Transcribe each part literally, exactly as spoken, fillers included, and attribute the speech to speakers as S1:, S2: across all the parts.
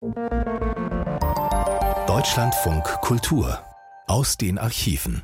S1: Deutschlandfunk Kultur aus den Archiven.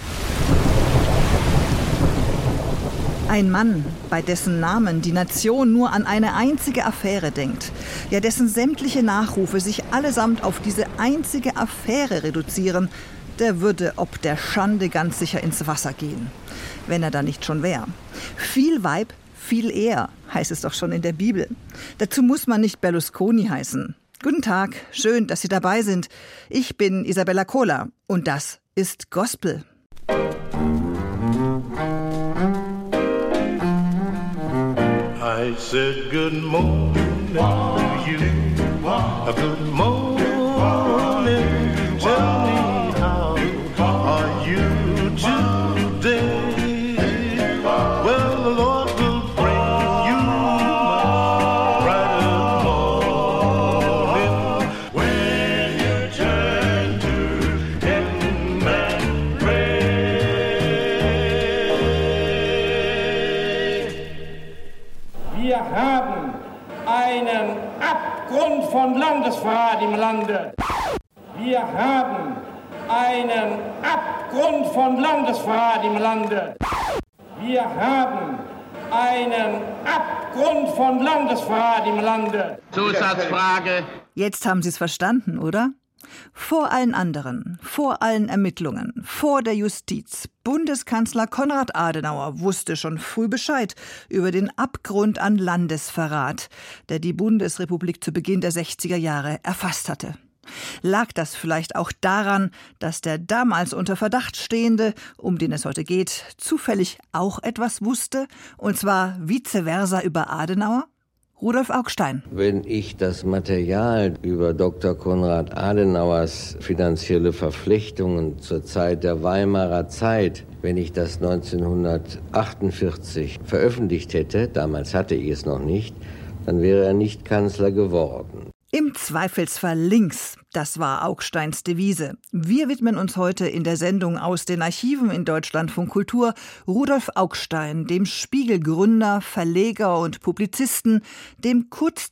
S2: Ein Mann, bei dessen Namen die Nation nur an eine einzige Affäre denkt, ja dessen sämtliche Nachrufe sich allesamt auf diese einzige Affäre reduzieren, der würde ob der Schande ganz sicher ins Wasser gehen, wenn er da nicht schon wäre. Viel Weib, viel eher, heißt es doch schon in der Bibel. Dazu muss man nicht Berlusconi heißen. Guten Tag, schön, dass Sie dabei sind. Ich bin Isabella Kohler und das ist Gospel.
S3: I said good morning to you, a good morning, tell me how are you today, well the Lord will bring you much brighter morning, when you turn to Him and pray.
S4: Wir haben einen Abgrund von Landesverrat im Lande. Wir haben einen Abgrund von Landesverrat im Lande. Wir haben einen Abgrund von Landesverrat im Lande.
S5: Zusatzfrage.
S2: Jetzt haben Sie es verstanden, oder? Vor allen anderen, vor allen Ermittlungen, vor der Justiz. Bundeskanzler Konrad Adenauer wusste schon früh Bescheid über den Abgrund an Landesverrat, der die Bundesrepublik zu Beginn der sechziger Jahre erfasst hatte. Lag das vielleicht auch daran, dass der damals unter Verdacht stehende, um den es heute geht, zufällig auch etwas wusste, und zwar vice versa über Adenauer? Rudolf Augstein.
S6: Wenn ich das Material über Doktor Konrad Adenauers finanzielle Verflechtungen zur Zeit der Weimarer Zeit, wenn ich das neunzehnhundertachtundvierzig veröffentlicht hätte, damals hatte ich es noch nicht, dann wäre er nicht Kanzler geworden.
S2: Im Zweifelsfall links, das war Augsteins Devise. Wir widmen uns heute in der Sendung aus den Archiven in Deutschlandfunk Kultur Rudolf Augstein, dem Spiegel-Gründer, Verleger und Publizisten, dem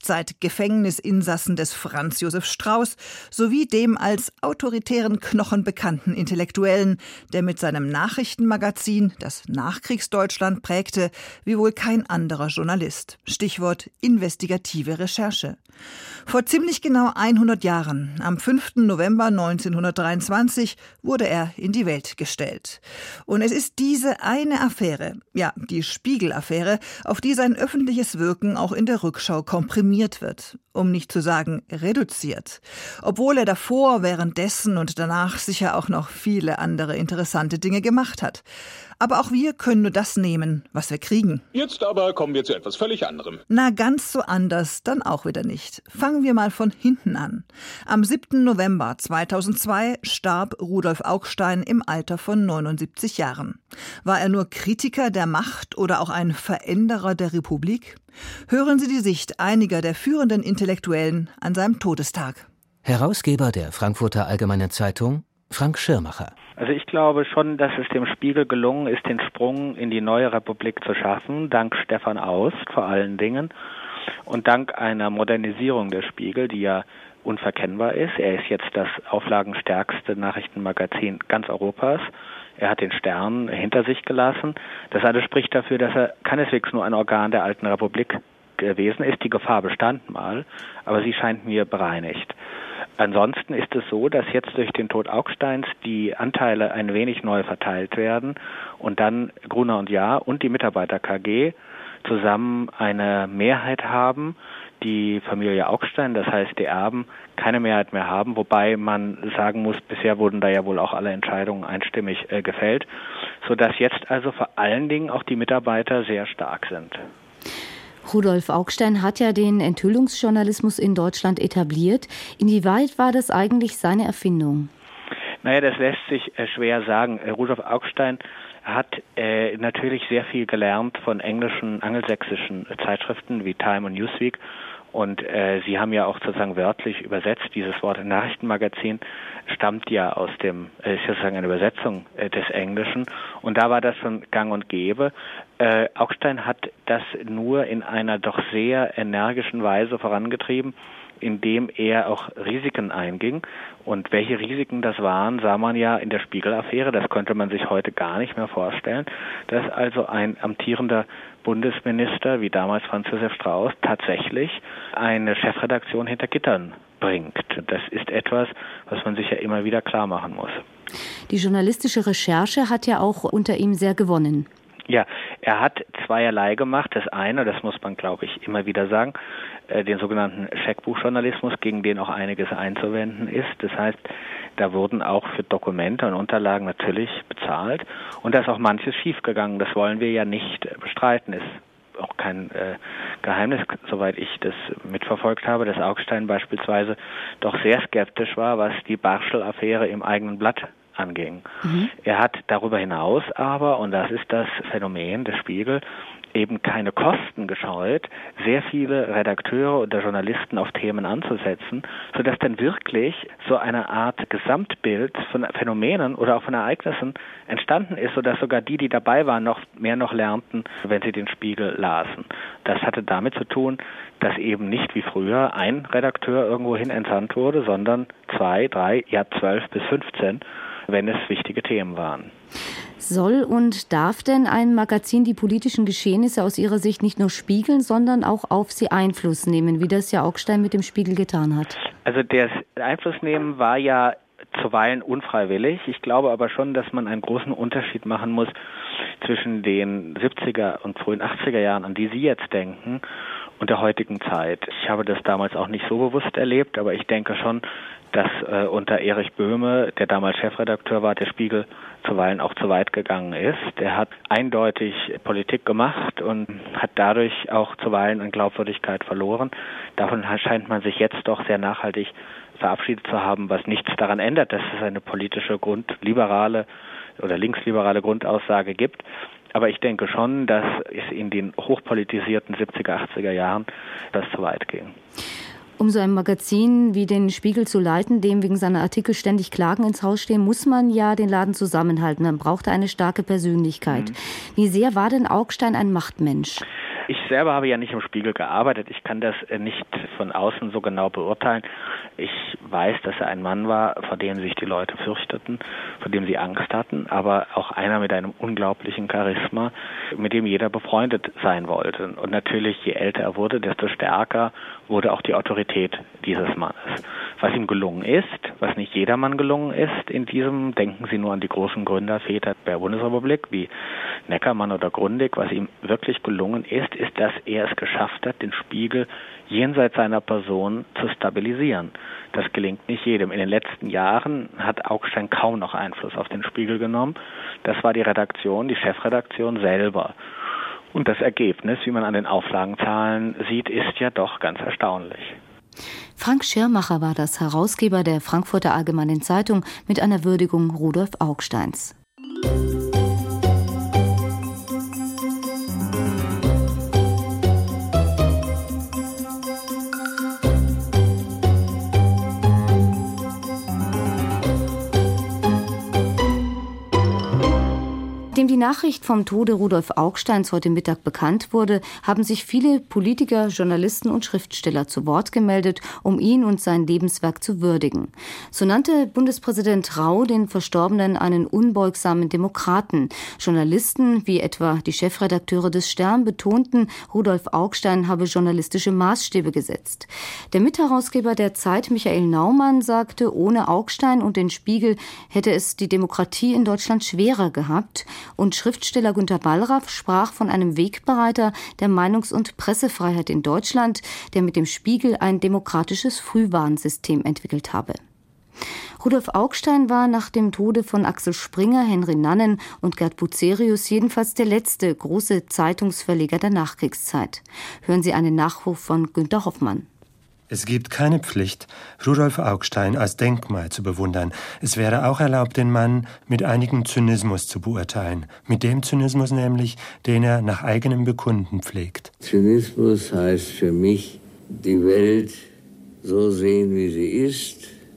S2: Kurzzeitgefängnisinsassen des Franz Josef Strauß sowie dem als autoritären Knochen bekannten Intellektuellen, der mit seinem Nachrichtenmagazin das Nachkriegsdeutschland prägte, wie wohl kein anderer Journalist. Stichwort investigative Recherche. Vor ziemlich genau hundert Jahren, am fünften November neunzehnhundertdreiundzwanzig, wurde er in die Welt gestellt. Und es ist diese eine Affäre, ja, die Spiegel-Affäre, auf die sein öffentliches Wirken auch in der Rückschau komprimiert wird, um nicht zu sagen reduziert. Obwohl er davor, währenddessen und danach sicher auch noch viele andere interessante Dinge gemacht hat. Aber auch wir können nur das nehmen, was wir kriegen.
S7: Jetzt aber kommen wir zu etwas völlig anderem.
S2: Na, ganz so anders dann auch wieder nicht. Fangen wir mal von hinten an. Am siebten November zweitausendzwei starb Rudolf Augstein im Alter von neunundsiebzig Jahren. War er nur Kritiker der Macht oder auch ein Veränderer der Republik? Hören Sie die Sicht einiger der führenden Intellektuellen an seinem Todestag.
S8: Herausgeber der Frankfurter Allgemeinen Zeitung, Frank Schirmacher.
S9: Also ich glaube schon, dass es dem Spiegel gelungen ist, den Sprung in die neue Republik zu schaffen, dank Stefan Aust vor allen Dingen und dank einer Modernisierung des Spiegel, die ja unverkennbar ist. Er ist jetzt das auflagenstärkste Nachrichtenmagazin ganz Europas. Er hat den Stern hinter sich gelassen. Das alles spricht dafür, dass er keineswegs nur ein Organ der alten Republik gewesen ist. Die Gefahr bestand mal, aber sie scheint mir bereinigt. Ansonsten ist es so, dass jetzt durch den Tod Augsteins die Anteile ein wenig neu verteilt werden und dann Gruner und Jahr und die Mitarbeiter-K G zusammen eine Mehrheit haben, die Familie Augstein, das heißt die Erben, keine Mehrheit mehr haben, wobei man sagen muss, bisher wurden da ja wohl auch alle Entscheidungen einstimmig äh, gefällt, sodass jetzt also vor allen Dingen auch die Mitarbeiter sehr stark sind.
S10: Rudolf Augstein hat ja den Enthüllungsjournalismus in Deutschland etabliert. Inwieweit war das eigentlich seine Erfindung?
S9: Naja, das lässt sich äh, schwer sagen. Äh, Rudolf Augstein hat äh, natürlich sehr viel gelernt von englischen, angelsächsischen äh, Zeitschriften wie Time und Newsweek. Und äh, Sie haben ja auch sozusagen wörtlich übersetzt, dieses Wort Nachrichtenmagazin stammt ja aus dem, äh, ist ja sozusagen eine Übersetzung äh, des Englischen. Und da war das schon gang und gäbe. Äh, Augstein hat das nur in einer doch sehr energischen Weise vorangetrieben, indem er auch Risiken einging. Und welche Risiken das waren, sah man ja in der Spiegel-Affäre. Das könnte man sich heute gar nicht mehr vorstellen, dass also ein amtierender Bundesminister, wie damals Franz Josef Strauß, tatsächlich eine Chefredaktion hinter Gittern bringt. Das ist etwas, was man sich ja immer wieder klar machen muss.
S10: Die journalistische Recherche hat ja auch unter ihm sehr gewonnen.
S9: Ja, er hat zweierlei gemacht. Das eine, das muss man, glaube ich, immer wieder sagen, äh, den sogenannten Scheckbuchjournalismus, gegen den auch einiges einzuwenden ist. Das heißt, da wurden auch für Dokumente und Unterlagen natürlich bezahlt. Und da ist auch manches schiefgegangen. Das wollen wir ja nicht äh, bestreiten. Ist auch kein äh, Geheimnis, soweit ich das mitverfolgt habe, dass Augstein beispielsweise doch sehr skeptisch war, was die Barschel-Affäre im eigenen Blatt anging. Mhm. Er hat darüber hinaus aber, und das ist das Phänomen des Spiegel, eben keine Kosten gescheut, sehr viele Redakteure oder Journalisten auf Themen anzusetzen, sodass dann wirklich so eine Art Gesamtbild von Phänomenen oder auch von Ereignissen entstanden ist, sodass sogar die, die dabei waren, noch mehr noch lernten, wenn sie den Spiegel lasen. Das hatte damit zu tun, dass eben nicht wie früher ein Redakteur irgendwohin entsandt wurde, sondern zwei, drei, ja zwölf bis fünfzehn, wenn es wichtige Themen waren.
S10: Soll und darf denn ein Magazin die politischen Geschehnisse aus Ihrer Sicht nicht nur spiegeln, sondern auch auf sie Einfluss nehmen, wie das ja Augstein mit dem Spiegel getan hat?
S9: Also das Einflussnehmen war ja zuweilen unfreiwillig. Ich glaube aber schon, dass man einen großen Unterschied machen muss zwischen den siebziger und frühen achtziger Jahren, an die Sie jetzt denken, und der heutigen Zeit. Ich habe das damals auch nicht so bewusst erlebt, aber ich denke schon, dass äh, unter Erich Böhme, der damals Chefredakteur war, der Spiegel zuweilen auch zu weit gegangen ist. Der hat eindeutig Politik gemacht und hat dadurch auch zuweilen an Glaubwürdigkeit verloren. Davon scheint man sich jetzt doch sehr nachhaltig verabschiedet zu haben, was nichts daran ändert, dass es eine politische grundliberale oder linksliberale Grundaussage gibt. Aber ich denke schon, dass es in den hochpolitisierten siebziger, achtziger Jahren das zu weit ging.
S10: Um so ein Magazin wie den Spiegel zu leiten, dem wegen seiner Artikel ständig Klagen ins Haus stehen, muss man ja den Laden zusammenhalten. Man braucht eine starke Persönlichkeit. Mhm. Wie sehr war denn Augstein ein Machtmensch?
S9: Ich selber habe ja nicht im Spiegel gearbeitet. Ich kann das nicht von außen so genau beurteilen. Ich weiß, dass er ein Mann war, vor dem sich die Leute fürchteten, vor dem sie Angst hatten, aber auch einer mit einem unglaublichen Charisma, mit dem jeder befreundet sein wollte. Und natürlich, je älter er wurde, desto stärker wurde auch die Autorität dieses Mannes. Was ihm gelungen ist, was nicht jedermann gelungen ist in diesem, denken Sie nur an die großen Gründerväter der Bundesrepublik, wie Neckermann oder Grundig, was ihm wirklich gelungen ist, ist, dass er es geschafft hat, den Spiegel jenseits seiner Person zu stabilisieren. Das gelingt nicht jedem. In den letzten Jahren hat Augstein kaum noch Einfluss auf den Spiegel genommen. Das war die Redaktion, die Chefredaktion selber. Und das Ergebnis, wie man an den Auflagenzahlen sieht, ist ja doch ganz erstaunlich.
S10: Frank Schirmacher war das, Herausgeber der Frankfurter Allgemeinen Zeitung, mit einer Würdigung Rudolf Augsteins. Nachdem die Nachricht vom Tode Rudolf Augsteins heute Mittag bekannt wurde, haben sich viele Politiker, Journalisten und Schriftsteller zu Wort gemeldet, um ihn und sein Lebenswerk zu würdigen. So nannte Bundespräsident Rau den Verstorbenen einen unbeugsamen Demokraten. Journalisten, wie etwa die Chefredakteure des Stern, betonten, Rudolf Augstein habe journalistische Maßstäbe gesetzt. Der Mitherausgeber der Zeit, Michael Naumann, sagte, ohne Augstein und den Spiegel hätte es die Demokratie in Deutschland schwerer gehabt. Und Schriftsteller Günter Ballraff sprach von einem Wegbereiter der Meinungs- und Pressefreiheit in Deutschland, der mit dem Spiegel ein demokratisches Frühwarnsystem entwickelt habe. Rudolf Augstein war nach dem Tode von Axel Springer, Henry Nannen und Gerd Bucerius jedenfalls der letzte große Zeitungsverleger der Nachkriegszeit. Hören Sie einen Nachruf von Günter Hoffmann.
S5: Es gibt keine Pflicht, Rudolf Augstein als Denkmal zu bewundern. Es wäre auch erlaubt, den Mann mit einigem Zynismus zu beurteilen. Mit dem Zynismus nämlich, den er nach eigenem Bekunden pflegt.
S6: Zynismus heißt für mich, die Welt so sehen, wie sie ist,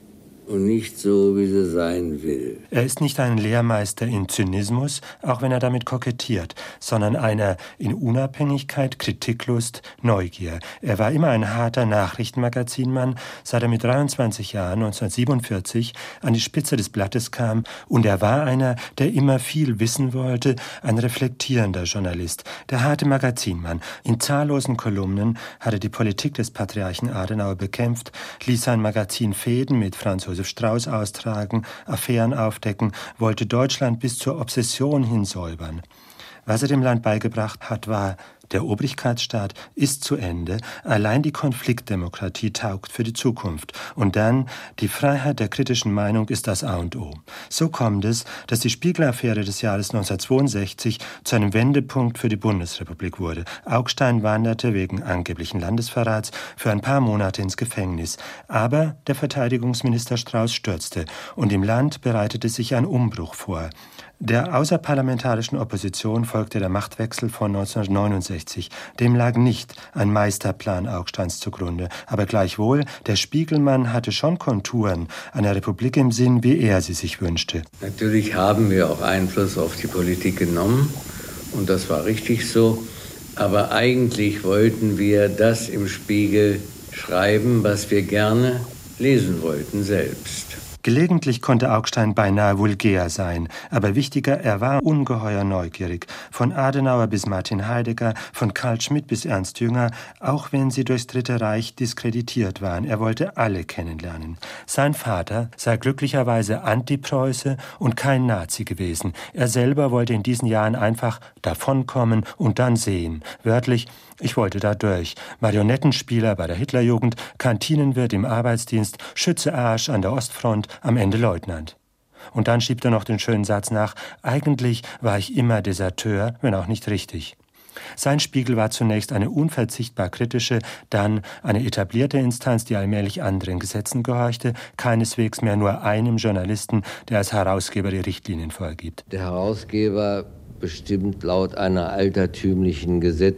S6: und nicht so, wie sie sein will.
S5: Er ist nicht ein Lehrmeister in Zynismus, auch wenn er damit kokettiert, sondern einer in Unabhängigkeit, Kritiklust, Neugier. Er war immer ein harter Nachrichtenmagazinmann, seit er mit dreiundzwanzig Jahren neunzehnhundertsiebenundvierzig an die Spitze des Blattes kam, und er war einer, der immer viel wissen wollte, ein reflektierender Journalist, der harte Magazinmann. In zahllosen Kolumnen hat er die Politik des Patriarchen Adenauer bekämpft, ließ sein Magazin Fäden mit Franz Josef Strauß austragen, Affären aufdecken, wollte Deutschland bis zur Obsession hinsäubern. Was er dem Land beigebracht hat, war: Der Obrigkeitsstaat ist zu Ende, allein die Konfliktdemokratie taugt für die Zukunft. Und dann, die Freiheit der kritischen Meinung ist das A und O. So kommt es, dass die Spiegel-Affäre des Jahres neunzehnhundertzweiundsechzig zu einem Wendepunkt für die Bundesrepublik wurde. Augstein wanderte wegen angeblichen Landesverrats für ein paar Monate ins Gefängnis. Aber der Verteidigungsminister Strauß stürzte und im Land bereitete sich ein Umbruch vor. Der außerparlamentarischen Opposition folgte der Machtwechsel von neunzehnhundertneunundsechzig. Dem lag nicht ein Meisterplan Augsteins zugrunde. Aber gleichwohl, der Spiegelmann hatte schon Konturen einer Republik im Sinn, wie er sie sich wünschte.
S6: Natürlich haben wir auch Einfluss auf die Politik genommen. Und das war richtig so. Aber eigentlich wollten wir das im Spiegel schreiben, was wir gerne lesen wollten selbst.
S5: Gelegentlich konnte Augstein beinahe vulgär sein, aber wichtiger, er war ungeheuer neugierig. Von Adenauer bis Martin Heidegger, von Carl Schmitt bis Ernst Jünger, auch wenn sie durchs Dritte Reich diskreditiert waren. Er wollte alle kennenlernen. Sein Vater sei glücklicherweise Antipreuße und kein Nazi gewesen. Er selber wollte in diesen Jahren einfach davonkommen und dann sehen. Wörtlich: Ich wollte da durch. Marionettenspieler bei der Hitlerjugend, Kantinenwirt im Arbeitsdienst, Schütze Arsch an der Ostfront, am Ende Leutnant. Und dann schiebt er noch den schönen Satz nach: Eigentlich war ich immer Deserteur, wenn auch nicht richtig. Sein Spiegel war zunächst eine unverzichtbar kritische, dann eine etablierte Instanz, die allmählich anderen Gesetzen gehorchte, keineswegs mehr nur einem Journalisten, der als Herausgeber die Richtlinien vorgibt.
S6: Der Herausgeber bestimmt laut einer altertümlichen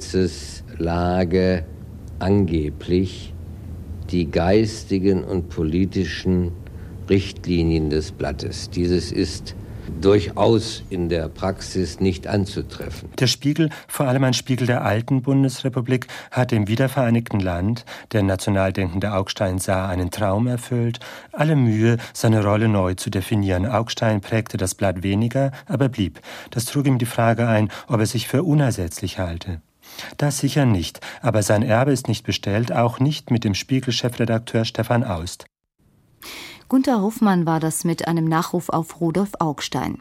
S6: Gesetzeslage angeblich die geistigen und politischen Richtlinien des Blattes. Dieses ist durchaus in der Praxis nicht anzutreffen.
S5: Der Spiegel, vor allem ein Spiegel der alten Bundesrepublik, hat im wiedervereinigten Land, der national denkende Augstein sah, einen Traum erfüllt, alle Mühe, seine Rolle neu zu definieren. Augstein prägte das Blatt weniger, aber blieb. Das trug ihm die Frage ein, ob er sich für unersetzlich halte. Das sicher nicht, aber sein Erbe ist nicht bestellt, auch nicht mit dem Spiegel-Chefredakteur Stefan Aust.
S10: Gunther Hoffmann war das mit einem Nachruf auf Rudolf Augstein.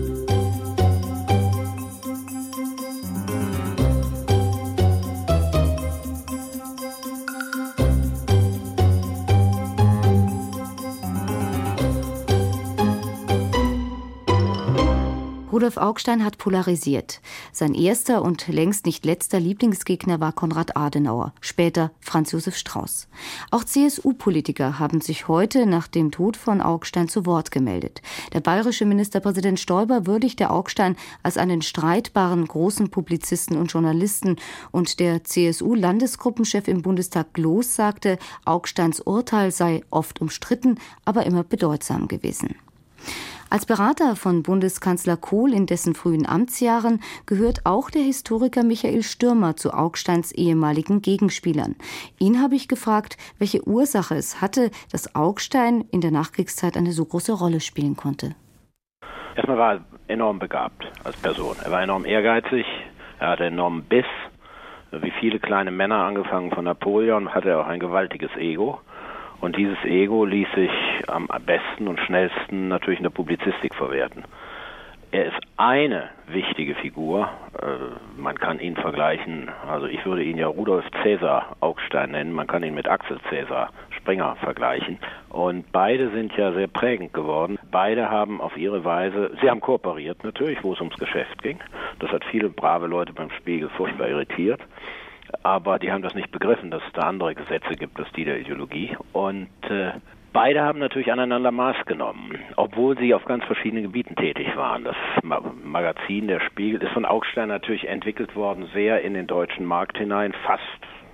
S10: Rudolf Augstein hat polarisiert. Sein erster und längst nicht letzter Lieblingsgegner war Konrad Adenauer, später Franz Josef Strauß. Auch C S U-Politiker haben sich heute nach dem Tod von Augstein zu Wort gemeldet. Der bayerische Ministerpräsident Stoiber würdigte Augstein als einen streitbaren großen Publizisten und Journalisten, und der C S U-Landesgruppenchef im Bundestag Gloß sagte, Augsteins Urteil sei oft umstritten, aber immer bedeutsam gewesen. Als Berater von Bundeskanzler Kohl in dessen frühen Amtsjahren gehört auch der Historiker Michael Stürmer zu Augsteins ehemaligen Gegenspielern. Ihn habe ich gefragt, welche Ursache es hatte, dass Augstein in der Nachkriegszeit eine so große Rolle spielen konnte.
S11: Erstmal war er enorm begabt als Person. Er war enorm ehrgeizig, er hatte enormen Biss. Wie viele kleine Männer, angefangen von Napoleon, hatte er auch ein gewaltiges Ego. Und dieses Ego ließ sich am besten und schnellsten natürlich in der Publizistik verwerten. Er ist eine wichtige Figur. Äh, man kann ihn vergleichen, also ich würde ihn ja Rudolf Cäsar Augstein nennen, man kann ihn mit Axel Cäsar Springer vergleichen. Und beide sind ja sehr prägend geworden. Beide haben auf ihre Weise, sie haben kooperiert natürlich, wo es ums Geschäft ging. Das hat viele brave Leute beim Spiegel furchtbar irritiert. Aber die haben das nicht begriffen, dass es da andere Gesetze gibt als die der Ideologie. Und äh, beide haben natürlich aneinander Maß genommen, obwohl sie auf ganz verschiedenen Gebieten tätig waren. Das Ma- Magazin Der Spiegel ist von Augstein natürlich entwickelt worden, sehr in den deutschen Markt hinein, fast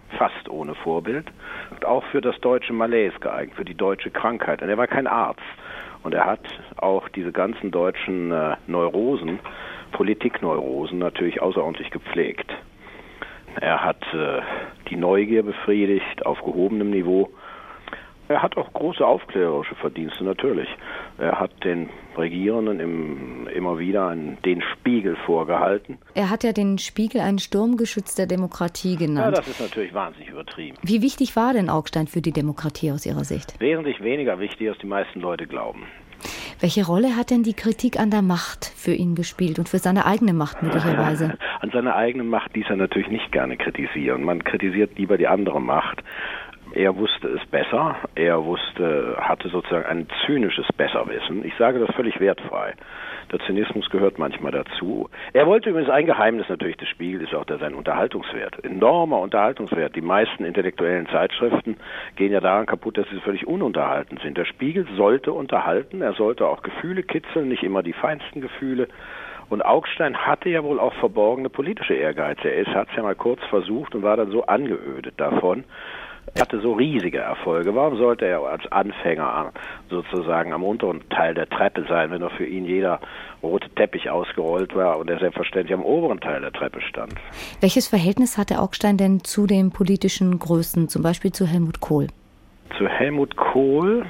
S11: fast ohne Vorbild. Und auch für das deutsche Malaise geeignet, für die deutsche Krankheit. Und er war kein Arzt. Und er hat auch diese ganzen deutschen äh, Neurosen, Politikneurosen, natürlich außerordentlich gepflegt. Er hat äh, die Neugier befriedigt auf gehobenem Niveau. Er hat auch große aufklärerische Verdienste, natürlich. Er hat den Regierenden im, immer wieder einen, den Spiegel vorgehalten.
S10: Er hat ja den Spiegel einen Sturmgeschütz der Demokratie genannt.
S11: Ja, das ist natürlich wahnsinnig übertrieben.
S10: Wie wichtig war denn Augstein für die Demokratie aus Ihrer Sicht?
S11: Wesentlich weniger wichtig, als die meisten Leute glauben.
S10: Welche Rolle hat denn die Kritik an der Macht für ihn gespielt und für seine eigene Macht möglicherweise?
S11: An seiner eigenen Macht ließ er natürlich nicht gerne kritisieren. Man kritisiert lieber die andere Macht. Er wusste es besser, er wusste, hatte sozusagen ein zynisches Besserwissen. Ich sage das völlig wertfrei. Der Zynismus gehört manchmal dazu. Er wollte übrigens, ein Geheimnis natürlich des Spiegels ist auch der sein Unterhaltungswert. Enormer Unterhaltungswert. Die meisten intellektuellen Zeitschriften gehen ja daran kaputt, dass sie völlig ununterhaltend sind. Der Spiegel sollte unterhalten, er sollte auch Gefühle kitzeln, nicht immer die feinsten Gefühle. Und Augstein hatte ja wohl auch verborgene politische Ehrgeiz. Er hat es ja mal kurz versucht und war dann so angeödet davon. Er hatte so riesige Erfolge. Warum sollte er als Anfänger sozusagen am unteren Teil der Treppe sein, wenn doch für ihn jeder rote Teppich ausgerollt war und er selbstverständlich am oberen Teil der Treppe stand?
S10: Welches Verhältnis hatte Augstein denn zu den politischen Größen, zum Beispiel zu Helmut Kohl?
S11: Zu Helmut Kohl?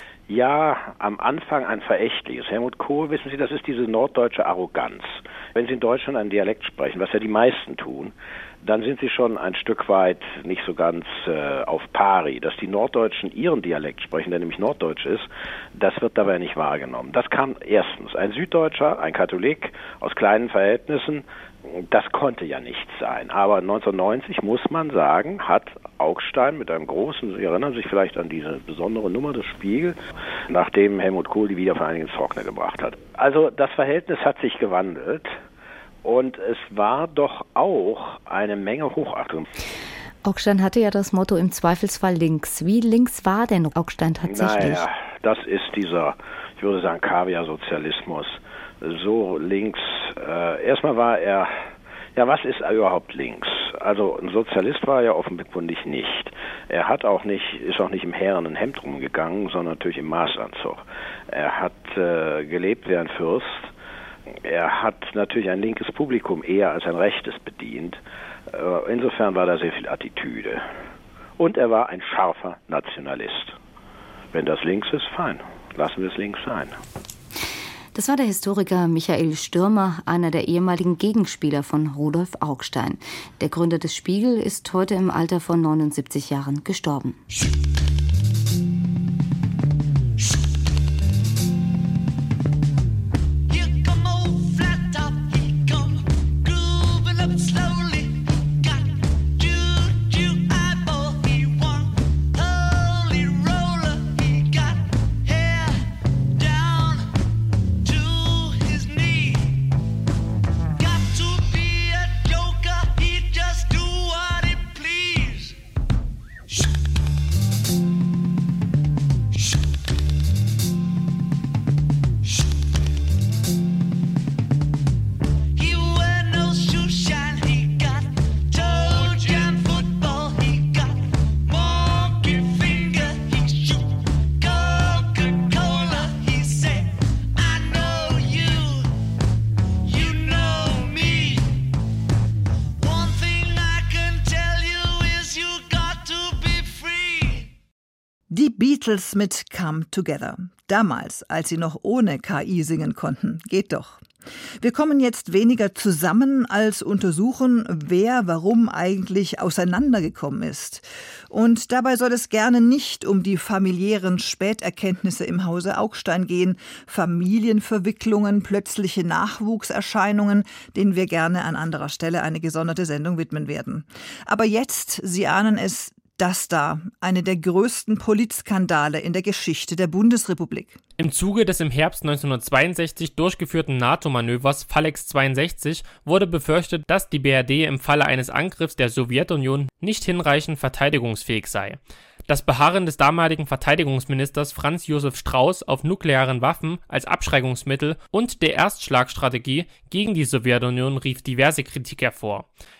S11: Ja, am Anfang ein verächtliches. Helmut Kohl, wissen Sie, das ist diese norddeutsche Arroganz. Wenn Sie in Deutschland einen Dialekt sprechen, was ja die meisten tun, dann sind sie schon ein Stück weit nicht so ganz äh, auf pari. Dass die Norddeutschen ihren Dialekt sprechen, der nämlich Norddeutsch ist, das wird dabei nicht wahrgenommen. Das kam erstens. Ein Süddeutscher, ein Katholik aus kleinen Verhältnissen, das konnte ja nichts sein. Aber neunzehnhundertneunzig, muss man sagen, hat Augstein mit einem großen, Sie erinnern sich vielleicht an diese besondere Nummer des Spiegel, nachdem Helmut Kohl die Wiedervereinigung ins Trockene gebracht hat. Also das Verhältnis hat sich gewandelt. Und es war doch auch eine Menge Hochachtung.
S10: Augstein hatte ja das Motto im Zweifelsfall links. Wie links war denn Augstein tatsächlich?
S11: Naja, das ist dieser, ich würde sagen, Kaviar-Sozialismus. So links, äh, erstmal war er, ja, was ist überhaupt links? Also ein Sozialist war er ja offenkundig nicht. Er hat auch nicht, ist auch nicht im härenen Hemd rumgegangen, sondern natürlich im Maßanzug. Er hat äh, gelebt wie ein Fürst. Er hat natürlich ein linkes Publikum eher als ein rechtes bedient. Insofern war da sehr viel Attitüde. Und er war ein scharfer Nationalist. Wenn das links ist, fein. Lassen wir es links sein.
S10: Das war der Historiker Michael Stürmer, einer der ehemaligen Gegenspieler von Rudolf Augstein. Der Gründer des Spiegel ist heute im Alter von neunundsiebzig Jahren gestorben.
S2: Die Beatles mit Come Together. Damals, als sie noch ohne K I singen konnten. Geht doch. Wir kommen jetzt weniger zusammen, als untersuchen, wer warum eigentlich auseinandergekommen ist. Und dabei soll es gerne nicht um die familiären Späterkenntnisse im Hause Augstein gehen, Familienverwicklungen, plötzliche Nachwuchserscheinungen, denen wir gerne an anderer Stelle eine gesonderte Sendung widmen werden. Aber jetzt, Sie ahnen es, das da, eine der größten Politskandale in der Geschichte der Bundesrepublik.
S12: Im Zuge des im Herbst neunzehnhundertzweiundsechzig durchgeführten NATO-Manövers Phalanx zweiundsechzig wurde befürchtet, dass die B R D im Falle eines Angriffs der Sowjetunion nicht hinreichend verteidigungsfähig sei. Das Beharren des damaligen Verteidigungsministers Franz Josef Strauß auf nuklearen Waffen als Abschreckungsmittel und der Erstschlagstrategie gegen die Sowjetunion rief diverse Kritik hervor.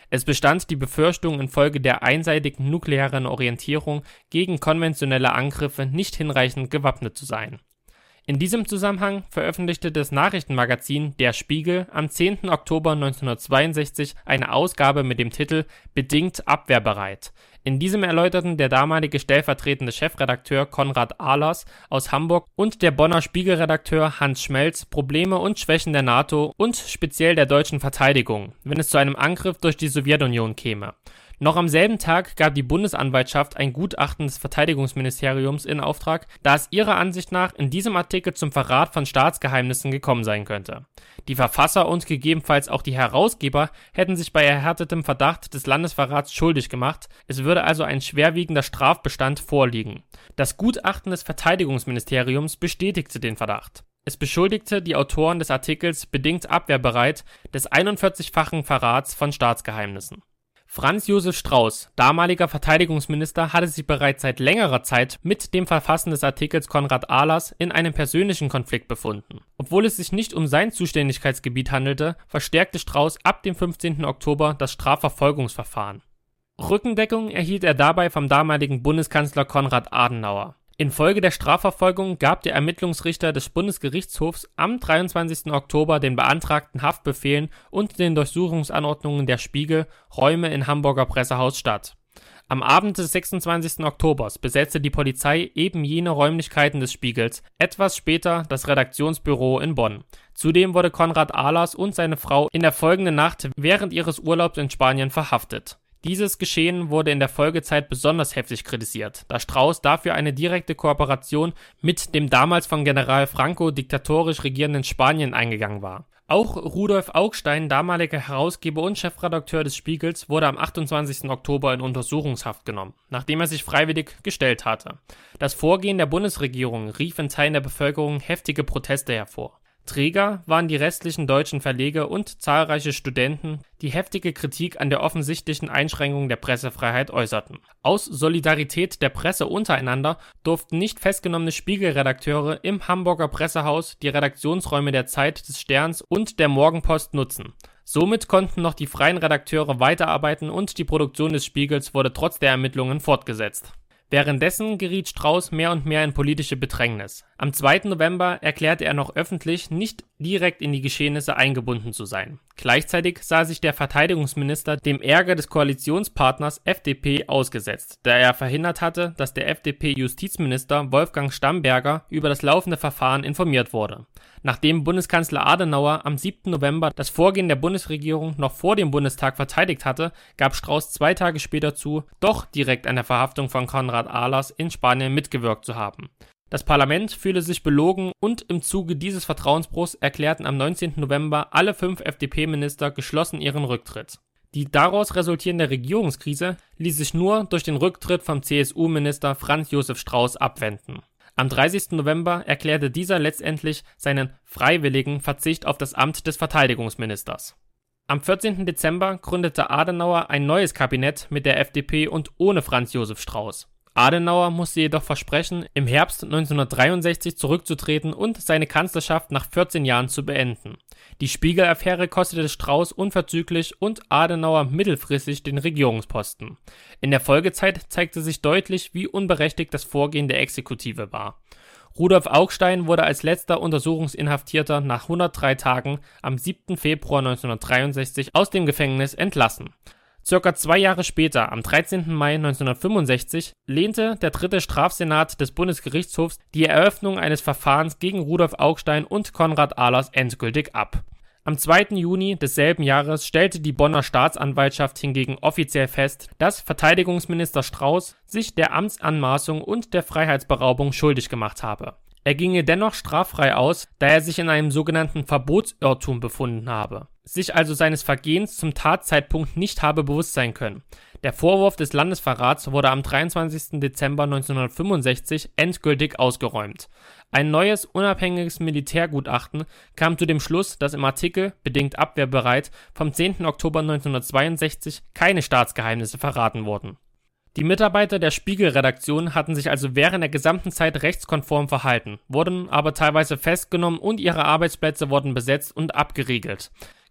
S12: Es bestand die Befürchtung, infolge der einseitigen nuklearen Orientierung gegen konventionelle Angriffe nicht hinreichend gewappnet zu sein. In diesem Zusammenhang veröffentlichte das Nachrichtenmagazin Der Spiegel am zehnten Oktober neunzehnhundertzweiundsechzig eine Ausgabe mit dem Titel »Bedingt abwehrbereit«. In diesem erläuterten der damalige stellvertretende Chefredakteur Konrad Ahlers aus Hamburg und der Bonner Spiegelredakteur Hans Schmelz Probleme und Schwächen der NATO und speziell der deutschen Verteidigung, wenn es zu einem Angriff durch die Sowjetunion käme. Noch am selben Tag gab die Bundesanwaltschaft ein Gutachten des Verteidigungsministeriums in Auftrag, da es ihrer Ansicht nach in diesem Artikel zum Verrat von Staatsgeheimnissen gekommen sein könnte. Die Verfasser und gegebenenfalls auch die Herausgeber hätten sich bei erhärtetem Verdacht des Landesverrats schuldig gemacht, es würde also ein schwerwiegender Strafbestand vorliegen. Das Gutachten des Verteidigungsministeriums bestätigte den Verdacht. Es beschuldigte die Autoren des Artikels bedingt abwehrbereit des einundvierzigfachen Verrats von Staatsgeheimnissen. Franz Josef Strauß, damaliger Verteidigungsminister, hatte sich bereits seit längerer Zeit mit dem Verfassen des Artikels Konrad Ahlers in einem persönlichen Konflikt befunden. Obwohl es sich nicht um sein Zuständigkeitsgebiet handelte, verstärkte Strauß ab dem fünfzehnten Oktober das Strafverfolgungsverfahren. Rückendeckung erhielt er dabei vom damaligen Bundeskanzler Konrad Adenauer. Infolge der Strafverfolgung gab der Ermittlungsrichter des Bundesgerichtshofs am dreiundzwanzigsten Oktober den beantragten Haftbefehlen und den Durchsuchungsanordnungen der Spiegel Räume in Hamburger Pressehaus statt. Am Abend des sechsundzwanzigsten Oktobers besetzte die Polizei eben jene Räumlichkeiten des Spiegels, etwas später das Redaktionsbüro in Bonn. Zudem wurde Konrad Ahlers und seine Frau in der folgenden Nacht während ihres Urlaubs in Spanien verhaftet. Dieses Geschehen wurde in der Folgezeit besonders heftig kritisiert, da Strauß dafür eine direkte Kooperation mit dem damals von General Franco diktatorisch regierenden Spanien eingegangen war. Auch Rudolf Augstein, damaliger Herausgeber und Chefredakteur des Spiegels, wurde am achtundzwanzigsten Oktober in Untersuchungshaft genommen, nachdem er sich freiwillig gestellt hatte. Das Vorgehen der Bundesregierung rief in Teilen der Bevölkerung heftige Proteste hervor. Träger waren die restlichen deutschen Verleger und zahlreiche Studenten, die heftige Kritik an der offensichtlichen Einschränkung der Pressefreiheit äußerten. Aus Solidarität der Presse untereinander durften nicht festgenommene Spiegelredakteure im Hamburger Pressehaus die Redaktionsräume der Zeit, des Sterns und der Morgenpost nutzen. Somit konnten noch die freien Redakteure weiterarbeiten und die Produktion des Spiegels wurde trotz der Ermittlungen fortgesetzt. Währenddessen geriet Strauß mehr und mehr in politische Bedrängnis. Am zweiten November erklärte er noch öffentlich, nicht direkt in die Geschehnisse eingebunden zu sein. Gleichzeitig sah sich der Verteidigungsminister dem Ärger des Koalitionspartners F D P ausgesetzt, da er verhindert hatte, dass der F D P-Justizminister Wolfgang Stamberger über das laufende Verfahren informiert wurde. Nachdem Bundeskanzler Adenauer am siebten November das Vorgehen der Bundesregierung noch vor dem Bundestag verteidigt hatte, gab Strauß zwei Tage später zu, doch direkt an der Verhaftung von Konrad Ahlers in Spanien mitgewirkt zu haben. Das Parlament fühlte sich belogen und im Zuge dieses Vertrauensbruchs erklärten am neunzehnten November alle fünf F D P-Minister geschlossen ihren Rücktritt. Die daraus resultierende Regierungskrise ließ sich nur durch den Rücktritt vom C S U-Minister Franz Josef Strauß abwenden. Am dreißigsten November erklärte dieser letztendlich seinen freiwilligen Verzicht auf das Amt des Verteidigungsministers. Am vierzehnten Dezember gründete Adenauer ein neues Kabinett mit der F D P und ohne Franz Josef Strauß. Adenauer musste jedoch versprechen, im Herbst neunzehnhundertdreiundsechzig zurückzutreten und seine Kanzlerschaft nach vierzehn Jahren zu beenden. Die Spiegel-Affäre kostete Strauß unverzüglich und Adenauer mittelfristig den Regierungsposten. In der Folgezeit zeigte sich deutlich, wie unberechtigt das Vorgehen der Exekutive war. Rudolf Augstein wurde als letzter Untersuchungsinhaftierter nach hundertdrei Tagen am siebten Februar neunzehnhundertdreiundsechzig aus dem Gefängnis entlassen. Circa zwei Jahre später, am dreizehnten Mai neunzehnhundertfünfundsechzig, lehnte der dritte Strafsenat des Bundesgerichtshofs die Eröffnung eines Verfahrens gegen Rudolf Augstein und Konrad Ahlers endgültig ab. Am zweiten Juni desselben Jahres stellte die Bonner Staatsanwaltschaft hingegen offiziell fest, dass Verteidigungsminister Strauß sich der Amtsanmaßung und der Freiheitsberaubung schuldig gemacht habe. Er ginge dennoch straffrei aus, da er sich in einem sogenannten Verbotsirrtum befunden habe, sich also seines Vergehens zum Tatzeitpunkt nicht habe bewusst sein können. Der Vorwurf des Landesverrats wurde am dreiundzwanzigsten Dezember neunzehnhundertfünfundsechzig endgültig ausgeräumt. Ein neues, unabhängiges Militärgutachten kam zu dem Schluss, dass im Artikel bedingt abwehrbereit vom zehnten Oktober neunzehnhundertzweiundsechzig keine Staatsgeheimnisse verraten wurden. Die Mitarbeiter der Spiegel-Redaktion hatten sich also während der gesamten Zeit rechtskonform verhalten, wurden aber teilweise festgenommen und ihre Arbeitsplätze wurden besetzt und abgeriegelt.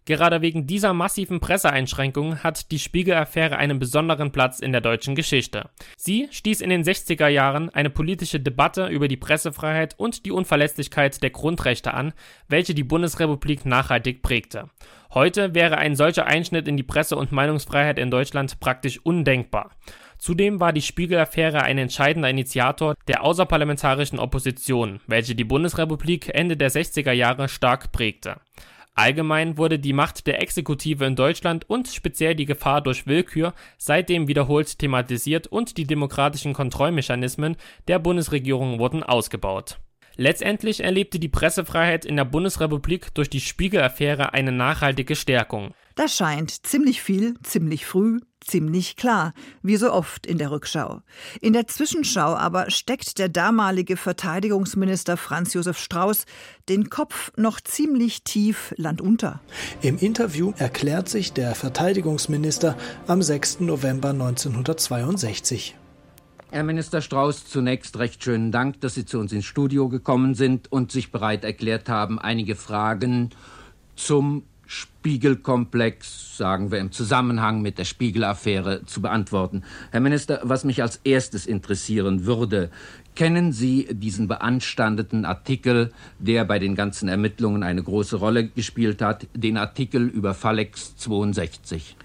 S12: Gerade wegen dieser massiven Presseeinschränkungen hat die Spiegel-Affäre einen besonderen Platz in der deutschen Geschichte. Sie stieß in den sechziger Jahren eine politische Debatte über die Pressefreiheit und die Unverletzlichkeit der Grundrechte an, welche die Bundesrepublik nachhaltig prägte. Heute wäre ein solcher Einschnitt in die Presse- und Meinungsfreiheit in Deutschland praktisch undenkbar. Zudem war die Spiegel-Affäre ein entscheidender Initiator der außerparlamentarischen Opposition, welche die Bundesrepublik Ende der sechziger Jahre stark prägte. Allgemein wurde die Macht der Exekutive in Deutschland und speziell die Gefahr durch Willkür seitdem wiederholt thematisiert und die demokratischen Kontrollmechanismen der Bundesregierung wurden ausgebaut. Letztendlich erlebte die Pressefreiheit in der Bundesrepublik durch die Spiegel-Affäre eine nachhaltige Stärkung.
S2: Das scheint ziemlich viel, ziemlich früh, ziemlich klar, wie so oft in der Rückschau. In der Zwischenschau aber steckt der damalige Verteidigungsminister Franz Josef Strauß den Kopf noch ziemlich tief landunter.
S13: Im Interview erklärt sich der Verteidigungsminister am sechsten November neunzehnhundertzweiundsechzig.
S14: Herr Minister Strauß, zunächst recht schönen Dank, dass Sie zu uns ins Studio gekommen sind und sich bereit erklärt haben, einige Fragen zum Spiegelkomplex, sagen wir im Zusammenhang mit der Spiegel-Affäre, zu beantworten. Herr Minister, was mich als erstes interessieren würde, kennen Sie diesen beanstandeten Artikel, der bei den ganzen Ermittlungen eine große Rolle gespielt hat, den Artikel über Falex zweiundsechzig?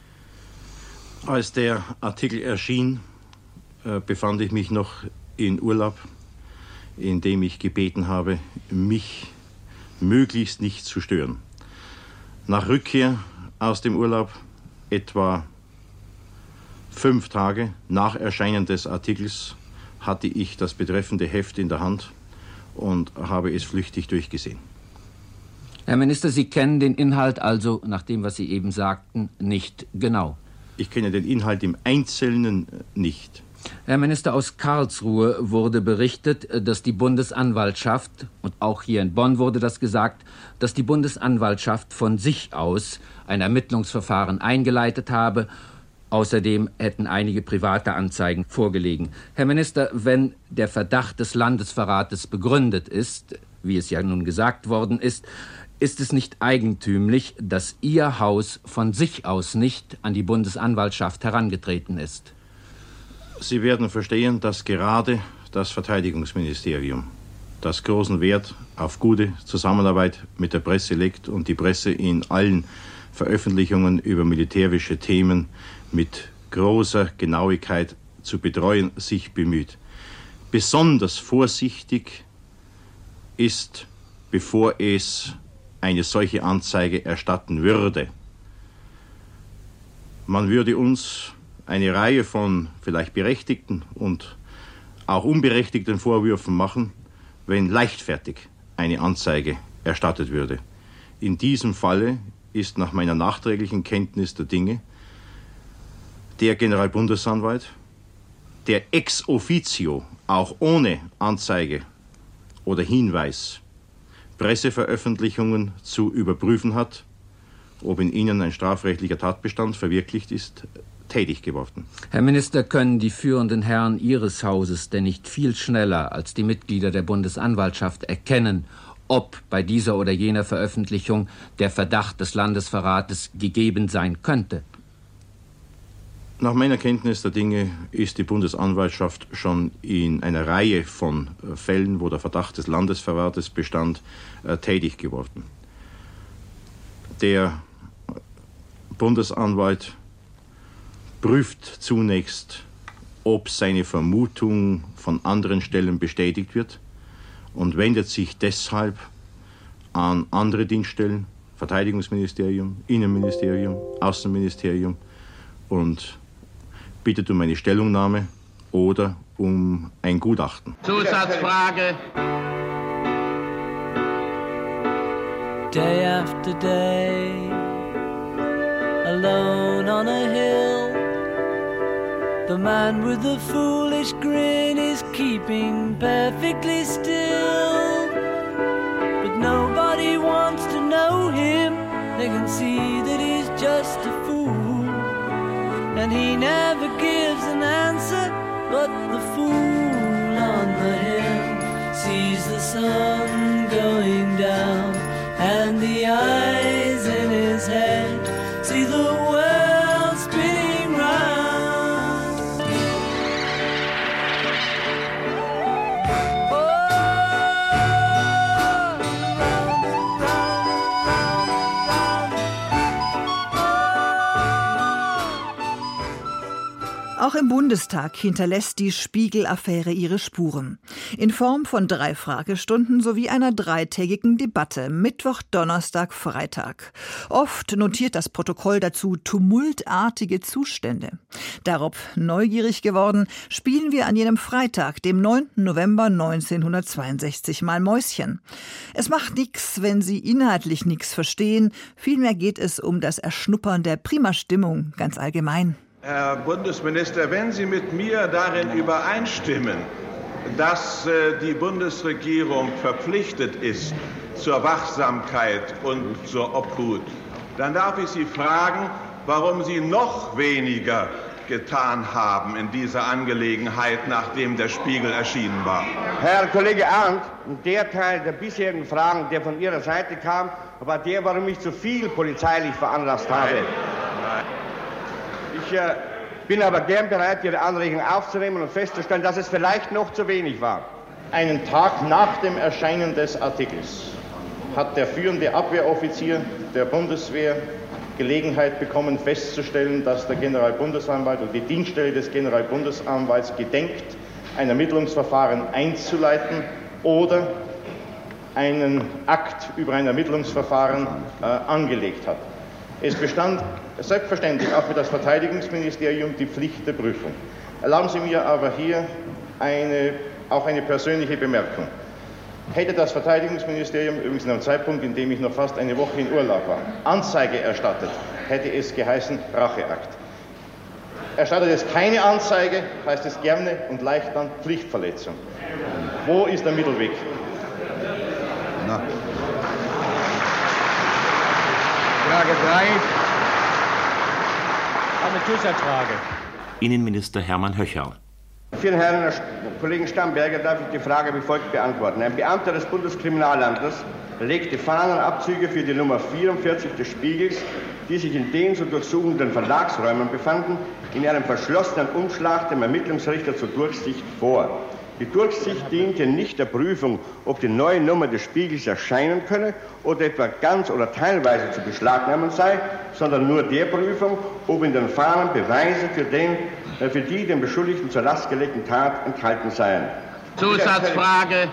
S15: Als der Artikel erschien, befand ich mich noch in Urlaub, in dem ich gebeten habe, mich möglichst nicht zu stören. Nach Rückkehr aus dem Urlaub, etwa fünf Tage nach Erscheinen des Artikels, hatte ich das betreffende Heft in der Hand und habe es flüchtig durchgesehen.
S14: Herr Minister, Sie kennen den Inhalt also, nach dem, was Sie eben sagten, nicht genau.
S15: Ich kenne den Inhalt im Einzelnen nicht.
S14: Herr Minister, aus Karlsruhe wurde berichtet, dass die Bundesanwaltschaft, und auch hier in Bonn wurde das gesagt, dass die Bundesanwaltschaft von sich aus ein Ermittlungsverfahren eingeleitet habe. Außerdem hätten einige private Anzeigen vorgelegen. Herr Minister, wenn der Verdacht des Landesverrates begründet ist, wie es ja nun gesagt worden ist, ist es nicht eigentümlich, dass Ihr Haus von sich aus nicht an die Bundesanwaltschaft herangetreten ist?
S15: Sie werden verstehen, dass gerade das Verteidigungsministerium, das großen Wert auf gute Zusammenarbeit mit der Presse legt und die Presse in allen Veröffentlichungen über militärische Themen mit großer Genauigkeit zu betreuen sich bemüht. Besonders vorsichtig ist, bevor es eine solche Anzeige erstatten würde. Man würde uns eine Reihe von vielleicht berechtigten und auch unberechtigten Vorwürfen machen, wenn leichtfertig eine Anzeige erstattet würde. In diesem Falle ist nach meiner nachträglichen Kenntnis der Dinge der Generalbundesanwalt, der ex officio, auch ohne Anzeige oder Hinweis, Presseveröffentlichungen zu überprüfen hat, ob in ihnen ein strafrechtlicher Tatbestand verwirklicht ist, tätig geworden.
S14: Herr Minister, können die führenden Herren Ihres Hauses denn nicht viel schneller als die Mitglieder der Bundesanwaltschaft erkennen, ob bei dieser oder jener Veröffentlichung der Verdacht des Landesverrates gegeben sein könnte?
S15: Nach meiner Kenntnis der Dinge ist die Bundesanwaltschaft schon in einer Reihe von Fällen, wo der Verdacht des Landesverrates bestand, äh, tätig geworden. Der Bundesanwalt prüft zunächst, ob seine Vermutung von anderen Stellen bestätigt wird und wendet sich deshalb an andere Dienststellen, Verteidigungsministerium, Innenministerium, Außenministerium, und bittet um eine Stellungnahme oder um ein Gutachten.
S16: Zusatzfrage.
S17: Day after day, alone on a hill, the man with the foolish grin is keeping perfectly still. But nobody wants to know him, they can see that he's just a fool. And he never gives an answer, but the fool on the hill sees the sun going down and the eyes in his head
S2: im Bundestag hinterlässt die Spiegel-Affäre ihre Spuren. In Form von drei Fragestunden sowie einer dreitägigen Debatte, Mittwoch, Donnerstag, Freitag. Oft notiert das Protokoll dazu tumultartige Zustände. Darauf neugierig geworden, spielen wir an jenem Freitag, dem neunten November neunzehnhundertzweiundsechzig, mal Mäuschen. Es macht nichts, wenn Sie inhaltlich nichts verstehen. Vielmehr geht es um das Erschnuppern der prima Stimmung, ganz allgemein.
S3: Herr Bundesminister, wenn Sie mit mir darin übereinstimmen, dass äh, die Bundesregierung verpflichtet ist zur Wachsamkeit und zur Obhut, dann darf ich Sie fragen, warum Sie noch weniger getan haben in dieser Angelegenheit, nachdem der Spiegel erschienen war.
S16: Herr Kollege Arndt, der Teil der bisherigen Fragen, der von Ihrer Seite kam, war der, warum ich zu viel polizeilich veranlasst habe. Ich äh, bin aber gern bereit, Ihre Anregung aufzunehmen und festzustellen, dass es vielleicht noch zu wenig war.
S18: Einen Tag nach dem Erscheinen des Artikels hat der führende Abwehroffizier der Bundeswehr Gelegenheit bekommen, festzustellen, dass der Generalbundesanwalt und die Dienststelle des Generalbundesanwalts gedenkt, ein Ermittlungsverfahren einzuleiten oder einen Akt über ein Ermittlungsverfahren äh, angelegt hat. Es bestand selbstverständlich auch für das Verteidigungsministerium die Pflicht der Prüfung. Erlauben Sie mir aber hier eine, auch eine persönliche Bemerkung. Hätte das Verteidigungsministerium, übrigens in einem Zeitpunkt, in dem ich noch fast eine Woche in Urlaub war, Anzeige erstattet, hätte es geheißen Racheakt. Erstattet es keine Anzeige, heißt es gerne und leicht dann Pflichtverletzung. Wo ist der Mittelweg?
S16: Na. Frage drei.
S19: Eine Zusatzfrage.
S20: Innenminister Hermann Höcherl.
S16: Vielen Herren, Herr Kollegen Stamberger, darf ich die Frage wie folgt beantworten. Ein Beamter des Bundeskriminalamtes legte Fahnenabzüge für die Nummer vierundvierzig des Spiegels, die sich in den zu durchsuchenden Verlagsräumen befanden, in einem verschlossenen Umschlag dem Ermittlungsrichter zur Durchsicht vor. Die Durchsicht diente nicht der Prüfung, ob die neue Nummer des Spiegels erscheinen könne oder etwa ganz oder teilweise zu beschlagnahmen sei, sondern nur der Prüfung, ob in den Fahnen Beweise für, den, äh, für die dem Beschuldigten zur Last gelegten Tat enthalten seien.
S20: Zusatzfrage.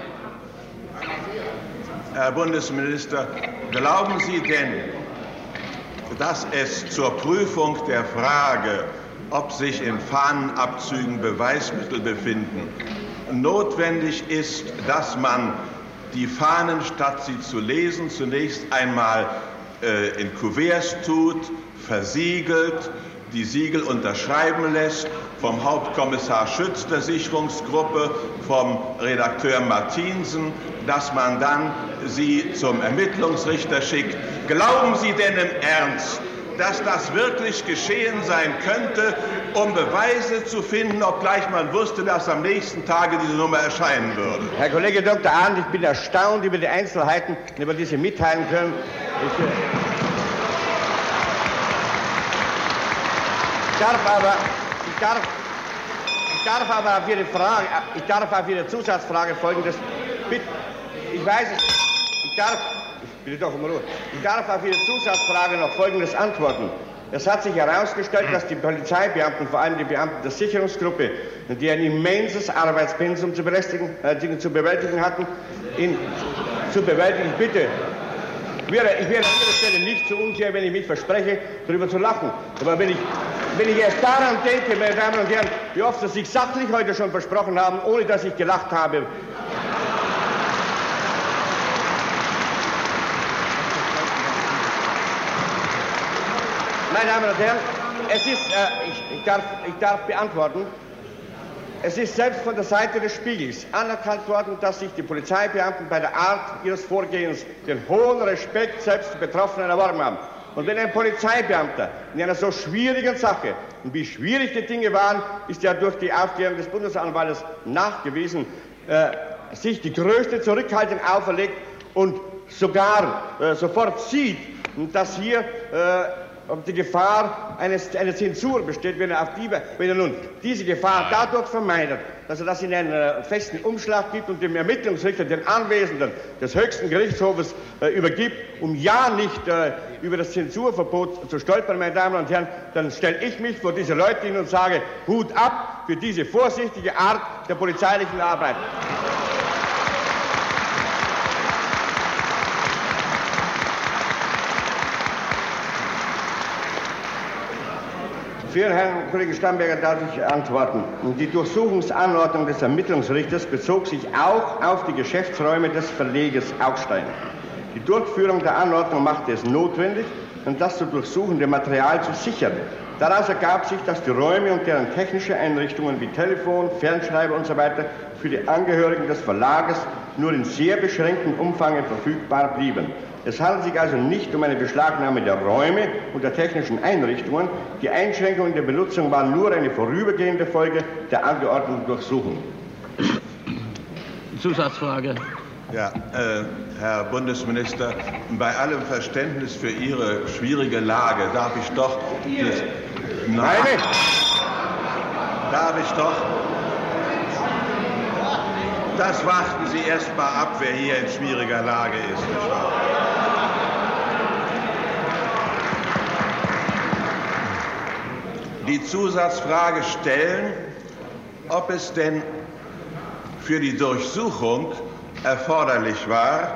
S3: Herr Bundesminister, glauben Sie denn, dass es zur Prüfung der Frage, ob sich in Fahnenabzügen Beweismittel befinden, notwendig ist, dass man die Fahnen, statt sie zu lesen, zunächst einmal äh, in Kuverts tut, versiegelt, die Siegel unterschreiben lässt vom Hauptkommissar Schütz der Sicherungsgruppe, vom Redakteur Martinsen, dass man dann sie zum Ermittlungsrichter schickt. Glauben Sie denn im Ernst, dass das wirklich geschehen sein könnte, um Beweise zu finden, obgleich man wusste, dass am nächsten Tage diese Nummer erscheinen würde?
S16: Herr Kollege Doktor Arndt, ich bin erstaunt über die Einzelheiten, über die Sie mitteilen können. Ich, äh, ich darf aber, ich darf, ich darf aber auf Ihre Frage, ich darf auf Ihre Zusatzfrage Folgendes, bitte, ich weiß es, ich darf, bitte doch um Ruhe, ich darf auf Ihre Zusatzfrage noch Folgendes antworten. Es hat sich herausgestellt, dass die Polizeibeamten, vor allem die Beamten der Sicherungsgruppe, die ein immenses Arbeitspensum zu, äh, zu bewältigen hatten, in, zu bewältigen, bitte, ich wäre, ich wäre an Ihrer Stelle nicht so unfair, wenn ich mich verspreche, darüber zu lachen. Aber wenn ich, wenn ich erst daran denke, meine Damen und Herren, wie oft Sie sich sachlich heute schon versprochen haben, ohne dass ich gelacht habe. Meine Damen und Herren, es ist, äh, ich, ich, darf, ich darf beantworten, es ist selbst von der Seite des Spiegels anerkannt worden, dass sich die Polizeibeamten bei der Art ihres Vorgehens den hohen Respekt selbst der Betroffenen erworben haben. Und wenn ein Polizeibeamter in einer so schwierigen Sache, und wie schwierig die Dinge waren, ist ja durch die Aufklärung des Bundesanwaltes nachgewiesen, äh, sich die größte Zurückhaltung auferlegt und sogar äh, sofort sieht, dass hier äh, ob die Gefahr eines, einer Zensur besteht, wenn er, auf die, wenn er nun diese Gefahr dadurch vermeidet, dass er das in einen festen Umschlag gibt und dem Ermittlungsrichter, den Anwesenden des höchsten Gerichtshofes, äh, übergibt, um ja nicht äh, über das Zensurverbot zu stolpern, meine Damen und Herren, dann stelle ich mich vor diese Leute hin und sage, Hut ab für diese vorsichtige Art der polizeilichen Arbeit. Für Herrn Kollegen Stamberger darf ich antworten. Die Durchsuchungsanordnung des Ermittlungsrichters bezog sich auch auf die Geschäftsräume des Verleges Augstein. Die Durchführung der Anordnung machte es notwendig, das zu durchsuchende Material zu sichern. Daraus ergab sich, dass die Räume und deren technische Einrichtungen wie Telefon, Fernschreiber usw. für die Angehörigen des Verlages nur in sehr beschränktem Umfang verfügbar blieben. Es handelt sich also nicht um eine Beschlagnahme der Räume und der technischen Einrichtungen. Die Einschränkungen der Benutzung waren nur eine vorübergehende Folge der angeordneten Durchsuchung.
S20: Zusatzfrage.
S3: Ja, äh, Herr Bundesminister, bei allem Verständnis für Ihre schwierige Lage darf ich doch... Das, nein, darf ich doch... Das warten Sie erst mal ab, wer hier in schwieriger Lage ist. Nicht wahr? Die Zusatzfrage stellen, ob es denn für die Durchsuchung erforderlich war,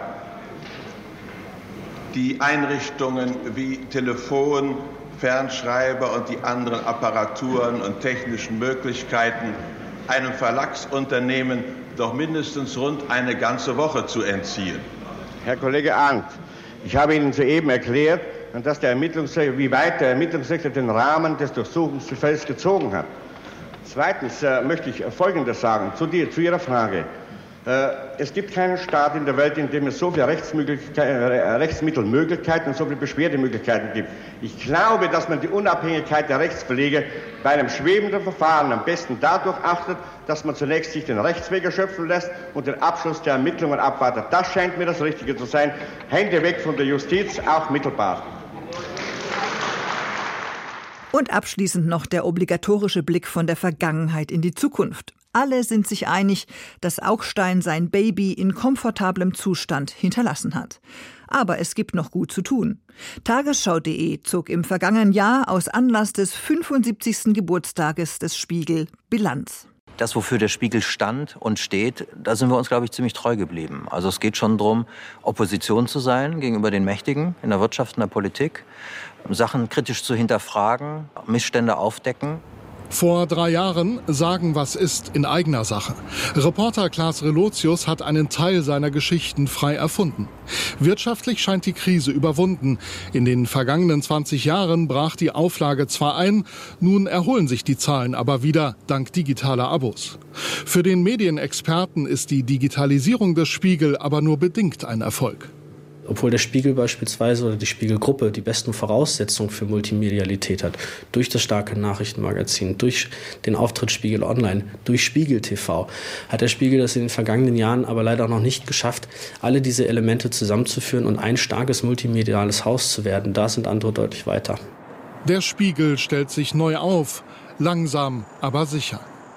S3: die Einrichtungen wie Telefon, Fernschreiber und die anderen Apparaturen und technischen Möglichkeiten einem Verlagsunternehmen doch mindestens rund eine ganze Woche zu entziehen.
S16: Herr Kollege Arndt, ich habe Ihnen soeben erklärt, dass der Ermittlungsrichter, wie weit der Ermittlungsrichter den Rahmen des Durchsuchungsfelds gezogen hat. Zweitens äh, möchte ich Folgendes sagen zu, die, zu Ihrer Frage. Äh, es gibt keinen Staat in der Welt, in dem es so viele Rechtsmittelmöglichkeiten und so viele Beschwerdemöglichkeiten gibt. Ich glaube, dass man die Unabhängigkeit der Rechtspflege bei einem schwebenden Verfahren am besten dadurch achtet, dass man zunächst sich den Rechtsweg erschöpfen lässt und den Abschluss der Ermittlungen abwartet. Das scheint mir das Richtige zu sein. Hände weg von der Justiz, auch mittelbar.
S2: Und abschließend noch der obligatorische Blick von der Vergangenheit in die Zukunft. Alle sind sich einig, dass Augstein sein Baby in komfortablem Zustand hinterlassen hat. Aber es gibt noch gut zu tun. Tagesschau punkt de zog im vergangenen Jahr aus Anlass des fünfundsiebzigsten Geburtstages des Spiegel Bilanz.
S19: Das, wofür der Spiegel stand und steht, da sind wir uns, glaube ich, ziemlich treu geblieben. Also es geht schon darum, Opposition zu sein gegenüber den Mächtigen in der Wirtschaft, in der Politik, Sachen kritisch zu hinterfragen, Missstände aufdecken.
S21: Vor drei Jahren sagen, was ist, in eigener Sache. Reporter Klaas Relotius hat einen Teil seiner Geschichten frei erfunden. Wirtschaftlich scheint die Krise überwunden. In den vergangenen zwanzig Jahren brach die Auflage zwar ein, nun erholen sich die Zahlen aber wieder dank digitaler Abos. Für den Medienexperten ist die Digitalisierung des Spiegel aber nur bedingt ein Erfolg.
S22: Obwohl der Spiegel beispielsweise oder die Spiegelgruppe die besten Voraussetzungen für Multimedialität hat, durch das starke Nachrichtenmagazin, durch den Auftritt Spiegel Online, durch Spiegel T V, hat der Spiegel das in den vergangenen Jahren aber leider noch nicht geschafft, alle diese Elemente zusammenzuführen und ein starkes multimediales Haus zu werden. Da sind andere deutlich weiter.
S21: Der Spiegel stellt sich neu auf, langsam, aber sicher.